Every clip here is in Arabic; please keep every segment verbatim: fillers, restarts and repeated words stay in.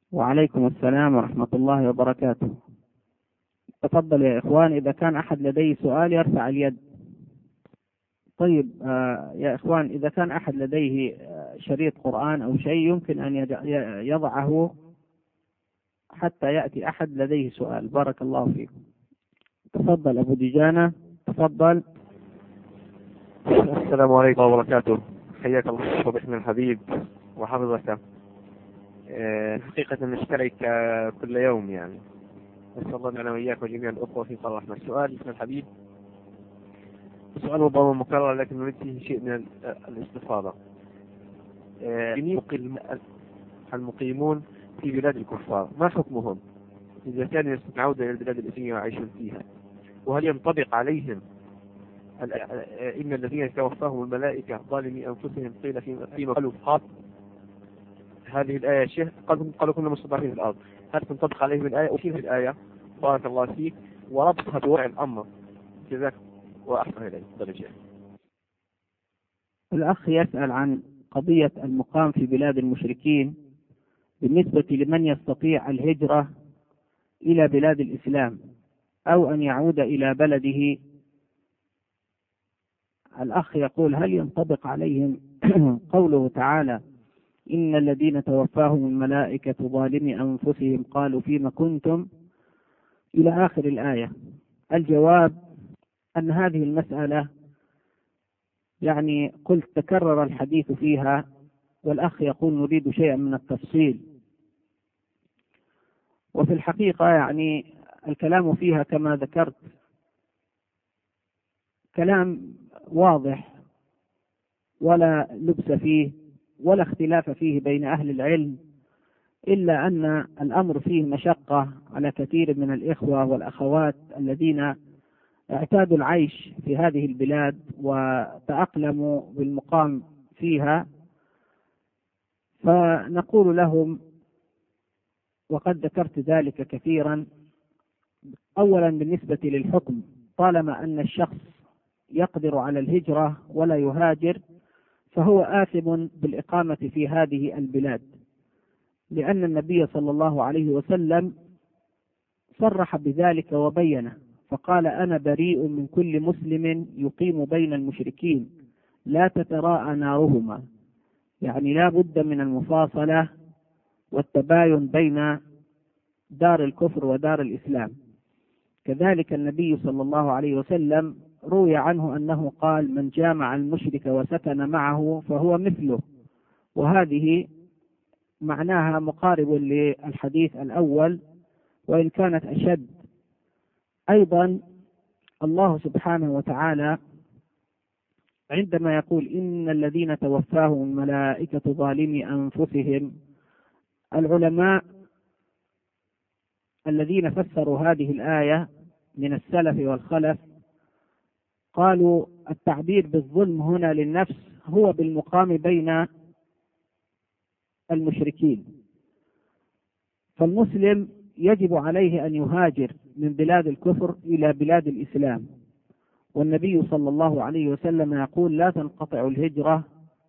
وعليكم السلام ورحمة الله وبركاته. تفضل يا إخوان، إذا كان أحد لديه سؤال يرفع اليد. طيب آه يا إخوان، إذا كان أحد لديه آه شريط قرآن أو شيء يمكن أن يضعه حتى يأتي أحد لديه سؤال. بارك الله فيكم. تفضل أبو دجانة، تفضل. السلام عليكم وبركاته. حياك الله وبحنا الحبيب وحفظك. حقيقة نشترك كل يوم، يعني نسأل الله أنا وإياك وجميع الأخوة في صلاح رحمة. السؤال ابن الحبيب سؤال ربما مكرر لكن نريد فيه شيء من الاستفاضة. المقيمون في بلاد الكفار ما حكمهم إذا كانوا يستطيعون إلى البلاد الإسلامية ويعيشون فيها؟ وهل ينطبق عليهم إن الذين توفاهم الملائكة ظالمي أنفسهم قيل فيما قالوا خاط هذه الآية شيخ قالوا كنا مستضعفين في الأرض، هل تنطبق عليهم الآية وكيف الآية؟ بارك الله فيك وربطها بوضع الأمر جزاك وأحسن إليه درجة. الأخ يسأل عن قضية المقام في بلاد المشركين بالنسبة لمن يستطيع الهجرة إلى بلاد الإسلام أو أن يعود إلى بلده. الأخ يقول هل ينطبق عليهم قوله تعالى إن الذين توفاهم الملائكة ظالمي أنفسهم قالوا فيما كنتم إلى آخر الآية؟ الجواب أن هذه المسألة يعني قلت تكرر الحديث فيها، والأخ يقول نريد شيئا من التفصيل، وفي الحقيقة يعني الكلام فيها كما ذكرت كلام واضح ولا لبس فيه ولا اختلاف فيه بين أهل العلم، إلا أن الأمر فيه مشقة على كثير من الإخوة والأخوات الذين اعتادوا العيش في هذه البلاد وتأقلموا بالمقام فيها. فنقول لهم وقد ذكرت ذلك كثيرا، أولا بالنسبة للحكم، طالما أن الشخص يقدر على الهجرة ولا يهاجر فهو آثم بالإقامة في هذه البلاد، لأن النبي صلى الله عليه وسلم صرح بذلك وبينه فقال أنا بريء من كل مسلم يقيم بين المشركين لا تتراءى نارهما، يعني لا بد من المفاصلة والتباين بين دار الكفر ودار الإسلام. كذلك النبي صلى الله عليه وسلم روي عنه أنه قال من جامع المشرك وسكن معه فهو مثله، وهذه معناها مقارب للحديث الأول وإن كانت أشد. أيضا الله سبحانه وتعالى عندما يقول إن الذين توفاهم الملائكة ظالمي أنفسهم، العلماء الذين فسروا هذه الآية من السلف والخلف قالوا التعبير بالظلم هنا للنفس هو بالمقام بين المشركين، فالمسلم يجب عليه أن يهاجر من بلاد الكفر إلى بلاد الإسلام، والنبي صلى الله عليه وسلم يقول لا تنقطع الهجرة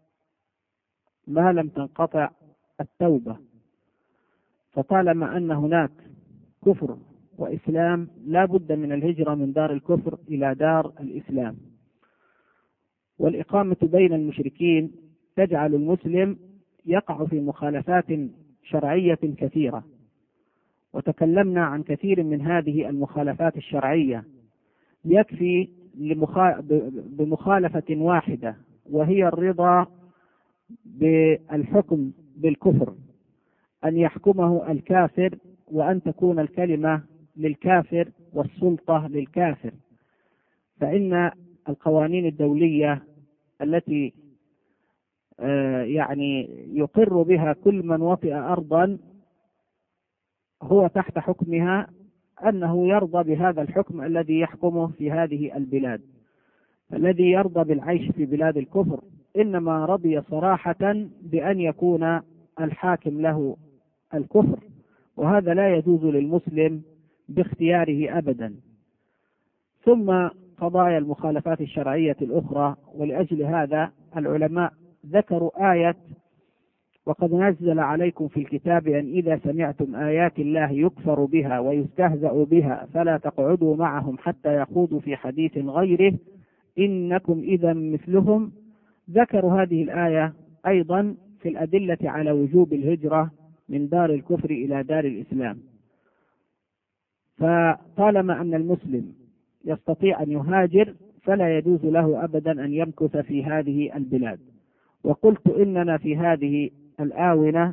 ما لم تنقطع التوبة، فطالما أن هناك كفر وإسلام لا بد من الهجرة من دار الكفر إلى دار الإسلام. والإقامة بين المشركين تجعل المسلم يقع في مخالفات شرعية كثيرة، وتكلمنا عن كثير من هذه المخالفات الشرعية. يكفي بمخالفة واحدة وهي الرضا بالحكم بالكفر، أن يحكمه الكافر وأن تكون الكلمة للكافر والسلطة للكافر، فإن القوانين الدولية التي يعني يقر بها كل من وطئ أرضا هو تحت حكمها أنه يرضى بهذا الحكم الذي يحكمه في هذه البلاد. الذي يرضى بالعيش في بلاد الكفر إنما رضي صراحة بأن يكون الحاكم له الكفر، وهذا لا يجوز للمسلم باختياره أبدا. ثم قضايا المخالفات الشرعية الأخرى، ولأجل هذا العلماء ذكروا آية وقد نزل عليكم في الكتاب أن إذا سمعتم آيات الله يكفر بها ويستهزأ بها فلا تقعدوا معهم حتى يخوضوا في حديث غيره إنكم إذا مثلهم. ذكروا هذه الآية أيضا في الأدلة على وجوب الهجرة من دار الكفر إلى دار الإسلام. فطالما أن المسلم يستطيع أن يهاجر فلا يجوز له أبدا أن يمكث في هذه البلاد. وقلت إننا في هذه الآونة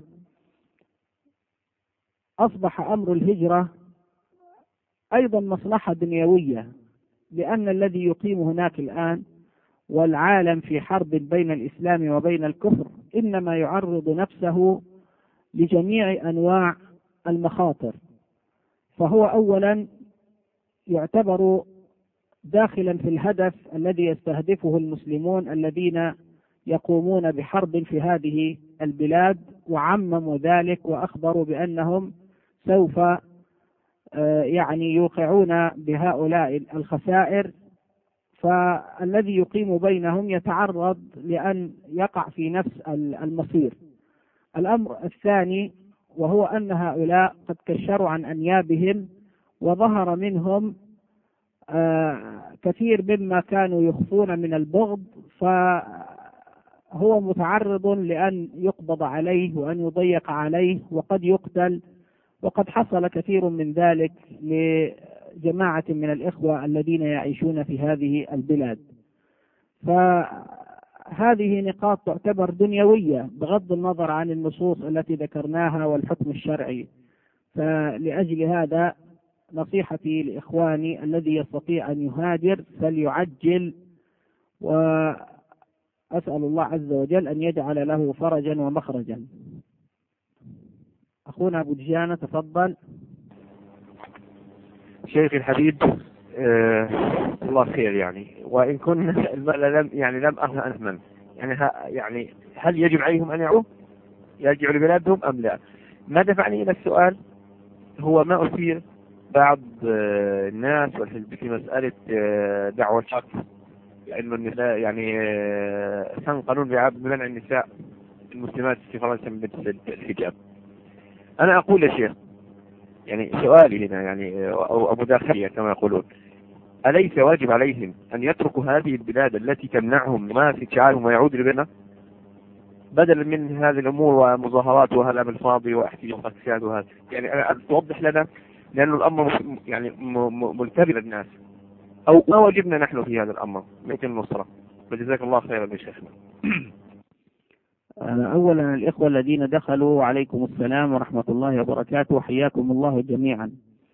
أصبح أمر الهجرة أيضا مصلحة دنيوية، لأن الذي يقيم هناك الآن والعالم في حرب بين الإسلام وبين الكفر إنما يعرض نفسه لجميع أنواع المخاطر، فهو أولا يعتبر داخلا في الهدف الذي يستهدفه المسلمون الذين يقومون بحرب في هذه البلاد، وعمموا ذلك وأخبروا بأنهم سوف يعني يوقعون بهؤلاء الخسائر، فالذي يقيم بينهم يتعرض لأن يقع في نفس المصير. الأمر الثاني وهو أن هؤلاء قد كشروا عن أنيابهم وظهر منهم كثير مما كانوا يخفون من البغض، فهو متعرض لأن يقبض عليه وأن يضيق عليه وقد يقتل، وقد حصل كثير من ذلك لجماعة من الإخوة الذين يعيشون في هذه البلاد. فهذه نقاط تعتبر دنيوية بغض النظر عن النصوص التي ذكرناها والحكم الشرعي. فلأجل هذا نصيحتي لإخواني الذي يستطيع أن يهاجر فليعجل، وأسأل الله عز وجل أن يجعل له فرجا ومخرجا. أخونا أبو دجانة تفضل. شيخ الحبيب آه الله خير، يعني وإن كنا لم يعني لم أفهم يعني يعني هل يجب عليهم أن يعودوا يرجعوا لبلادهم أم لا؟ ما دفعني إلى السؤال هو ما أثير بعض آه الناس والحزب في مسألة آه دعوة الشرط، لأنه النساء يعني آه كان قانون بمنع النساء المسلمات في فرنسا من الحجاب. أنا أقول يا شيخ يعني سؤالي هنا يعني أو مداخلية كما يقولون، أليس واجب عليهم أن يتركوا هذه البلاد التي تمنعهم ما في شعارهم ويعودوا لبلادنا بدلا من هذه الأمور ومظاهرات وهلام الفاضي واحتجاجات فساد وهذا؟ يعني توضح لنا، لأن الأمر يعني ملتبس الناس، أو ما واجبنا نحن في هذا الأمر مثل النصرة. وجزاك الله خيرا يا شيخنا. أولا الإخوة الذين دخلوا عليكم السلام ورحمة الله وبركاته وحياكم الله جميعا.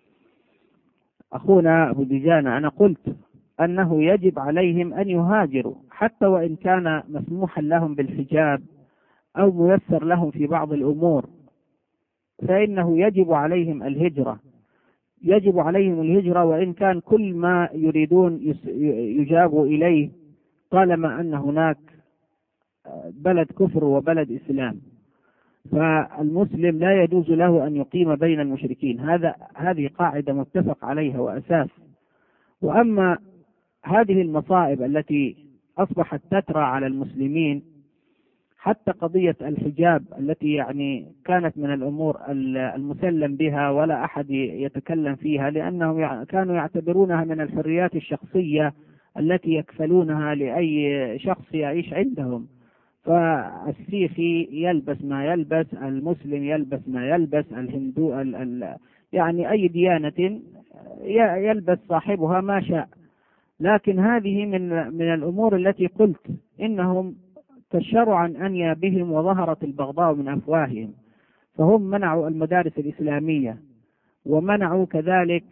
أخونا أبو دجانة أنا قلت أنه يجب عليهم أن يهاجروا حتى وإن كان مسموحا لهم بالحجاب أو ميسر لهم في بعض الأمور، فإنه يجب عليهم الهجرة يجب عليهم الهجرة وإن كان كل ما يريدون يجابوا إليه طالما أن هناك بلد كفر وبلد إسلام. فالمسلم لا يجوز له أن يقيم بين المشركين، هذا هذه قاعدة متفق عليها وأساس. وأما هذه المصائب التي أصبحت تترى على المسلمين، حتى قضية الحجاب التي يعني كانت من الأمور المسلم بها ولا أحد يتكلم فيها، لأنهم كانوا يعتبرونها من الحريات الشخصية التي يكفلونها لأي شخص يعيش عندهم. فالسيخي يلبس ما يلبس، المسلم يلبس ما يلبس، الهندو ال ال يعني أي ديانة يلبس صاحبها ما شاء. لكن هذه من من الأمور التي قلت إنهم كشروا عن أنيابهم وظهرت البغضاء من أفواههم. فهم منعوا المدارس الإسلامية، ومنعوا كذلك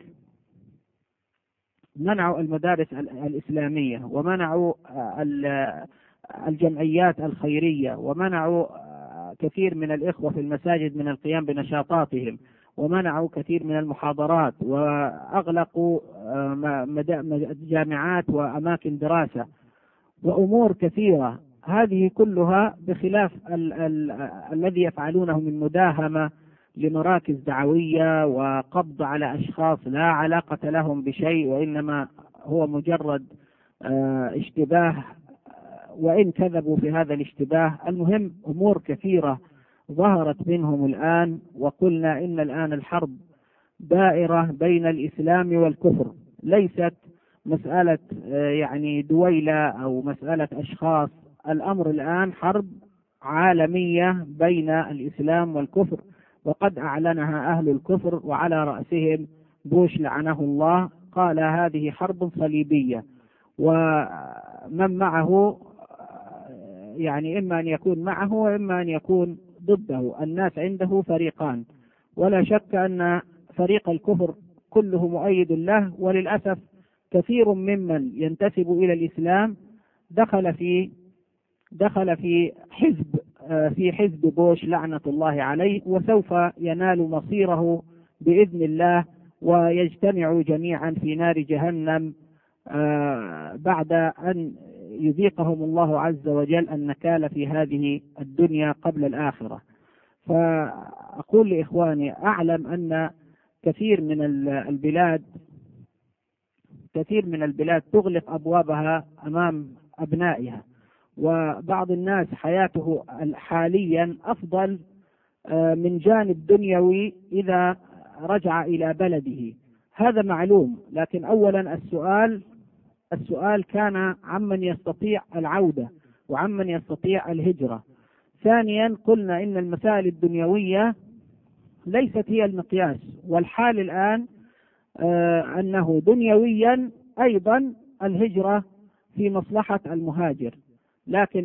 منعوا المدارس الإسلامية، ومنعوا الجمعيات الخيرية، ومنعوا كثير من الإخوة في المساجد من القيام بنشاطاتهم، ومنعوا كثير من المحاضرات، وأغلقوا جامعات وأماكن دراسة وأمور كثيرة. هذه كلها بخلاف ال ال الذي يفعلونه من مداهمة لمراكز دعوية وقبض على أشخاص لا علاقة لهم بشيء، وإنما هو مجرد اشتباه، وإن كذبوا في هذا الاشتباه. المهم أمور كثيرة ظهرت منهم الآن، وقلنا إن الآن الحرب دائرة بين الإسلام والكفر، ليست مسألة يعني دويلة أو مسألة أشخاص. الأمر الآن حرب عالمية بين الإسلام والكفر، وقد أعلنها أهل الكفر وعلى رأسهم بوش لعنه الله، قال هذه حرب صليبية، ومن معه يعني إما أن يكون معه وإما أن يكون ضده. الناس عنده فريقان، ولا شك أن فريق الكفر كله مؤيد له، وللأسف كثير ممن ينتسب إلى الإسلام دخل في دخل في حزب في حزب بوش لعنة الله عليه، وسوف ينال مصيره بإذن الله، ويجتمعوا جميعا في نار جهنم بعد أن يذيقهم الله عز وجل النكال في هذه الدنيا قبل الآخرة. فأقول لإخواني، أعلم أن كثير من البلاد كثير من البلاد تغلق أبوابها أمام أبنائها، وبعض الناس حياته حاليا أفضل من جانب دنيوي إذا رجع إلى بلده، هذا معلوم. لكن أولا السؤال السؤال كان عمن يستطيع العودة وعمن يستطيع الهجرة. ثانيا قلنا إن المسائل الدنيوية ليست هي المقياس، والحال الآن آه أنه دنيويا أيضا الهجرة في مصلحة المهاجر. لكن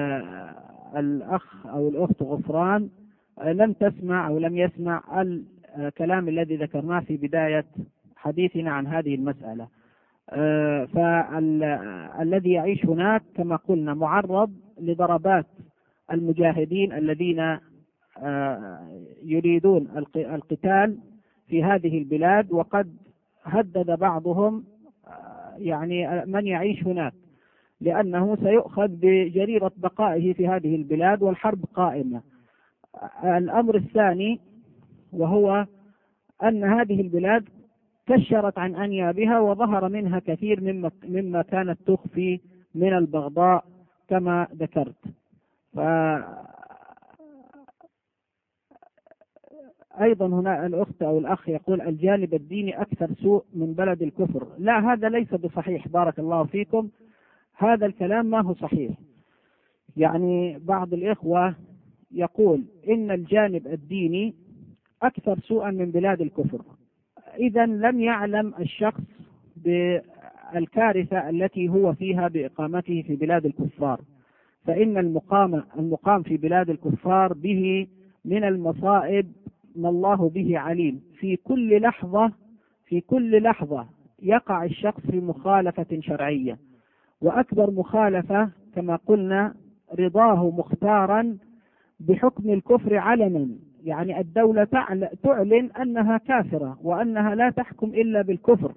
الأخ أو الأخت غفران لم تسمع أو لم يسمع الكلام الذي ذكرناه في بداية حديثنا عن هذه المسألة. آه فالذي يعيش هناك كما قلنا معرض لضربات المجاهدين الذين آه يريدون القتال في هذه البلاد، وقد هدد بعضهم آه يعني من يعيش هناك، لأنه سيؤخذ بجريرة بقائه في هذه البلاد والحرب قائمة. الأمر الثاني وهو أن هذه البلاد كشرت عن أنيابها، وظهر منها كثير مما, مما كانت تخفي من البغضاء كما ذكرت. أيضا هنا الأخت أو الأخ يقول الجانب الديني أكثر سوء من بلد الكفر. لا، هذا ليس بصحيح، بارك الله فيكم، هذا الكلام ما هو صحيح. يعني بعض الإخوة يقول إن الجانب الديني أكثر سوءا من بلاد الكفر، إذا لم يعلم الشخص بالكارثة التي هو فيها بإقامته في بلاد الكفار. فإن المقام المقام في بلاد الكفار به من المصائب ما الله به عليم. في كل لحظة في كل لحظة يقع الشخص في مخالفة شرعية، وأكبر مخالفة كما قلنا رضاه مختارا بحكم الكفر علنا، يعني الدولة تعلن أنها كافرة وأنها لا تحكم إلا بالكفر،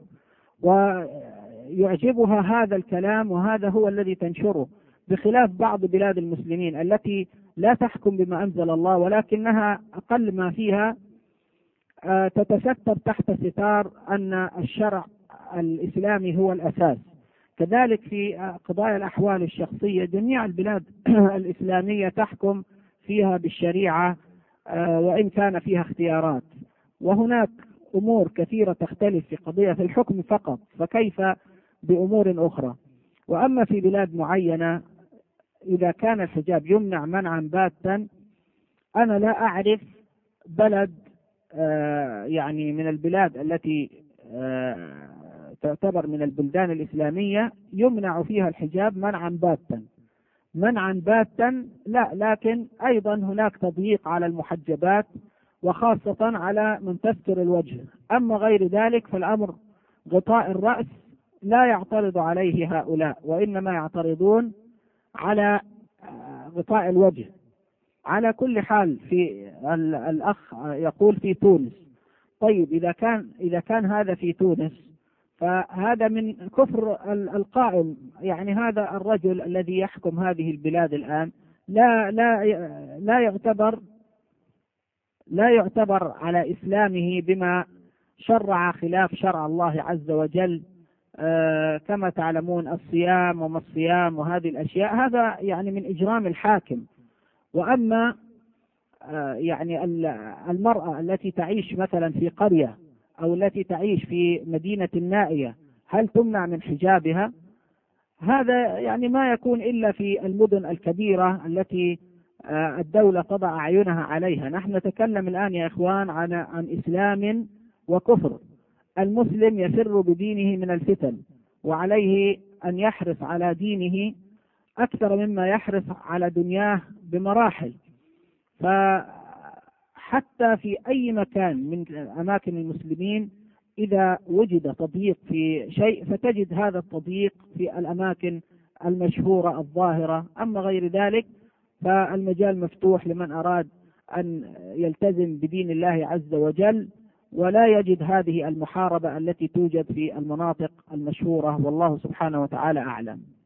ويعجبها هذا الكلام، وهذا هو الذي تنشره، بخلاف بعض بلاد المسلمين التي لا تحكم بما أنزل الله، ولكنها أقل ما فيها تتستر تحت ستار أن الشرع الإسلامي هو الأساس. كذلك في قضايا الأحوال الشخصية جميع البلاد الإسلامية تحكم فيها بالشريعة وإن كان فيها اختيارات، وهناك أمور كثيرة تختلف في قضية الحكم فقط، فكيف بأمور أخرى؟ وأما في بلاد معينة إذا كان الحجاب يمنع منعا باتا، أنا لا أعرف بلد يعني من البلاد التي تعتبر من البلدان الإسلامية يمنع فيها الحجاب منعا باتا منعا باتا لا، لكن أيضا هناك تضييق على المحجبات، وخاصة على من تستر الوجه. أما غير ذلك فالأمر غطاء الرأس لا يعترض عليه هؤلاء، وإنما يعترضون على غطاء الوجه. على كل حال في الأخ يقول في تونس، طيب إذا كان إذا كان هذا في تونس فهذا من كفر القائم، يعني هذا الرجل الذي يحكم هذه البلاد الآن لا لا لا يعتبر لا يعتبر على إسلامه بما شرع خلاف شرع الله عز وجل. آه كما تعلمون الصيام وما الصيام وهذه الأشياء، هذا يعني من إجرام الحاكم. وأما يعني المرأة التي تعيش مثلا في قرية أو التي تعيش في مدينة نائية هل تمنع من حجابها؟ هذا يعني ما يكون إلا في المدن الكبيرة التي الدولة تضع أعينها عليها. نحن نتكلم الآن يا إخوان عن عن إسلام وكفر. المسلم يفر بدينه من الفتن، وعليه أن يحرص على دينه أكثر مما يحرص على دنياه بمراحل. فحتى في أي مكان من أماكن المسلمين إذا وجد تضييق في شيء فتجد هذا التضييق في الأماكن المشهورة الظاهرة. أما غير ذلك فالمجال مفتوح لمن أراد أن يلتزم بدين الله عز وجل، ولا يجد هذه المحاربة التي توجد في المناطق المشهورة، والله سبحانه وتعالى أعلم.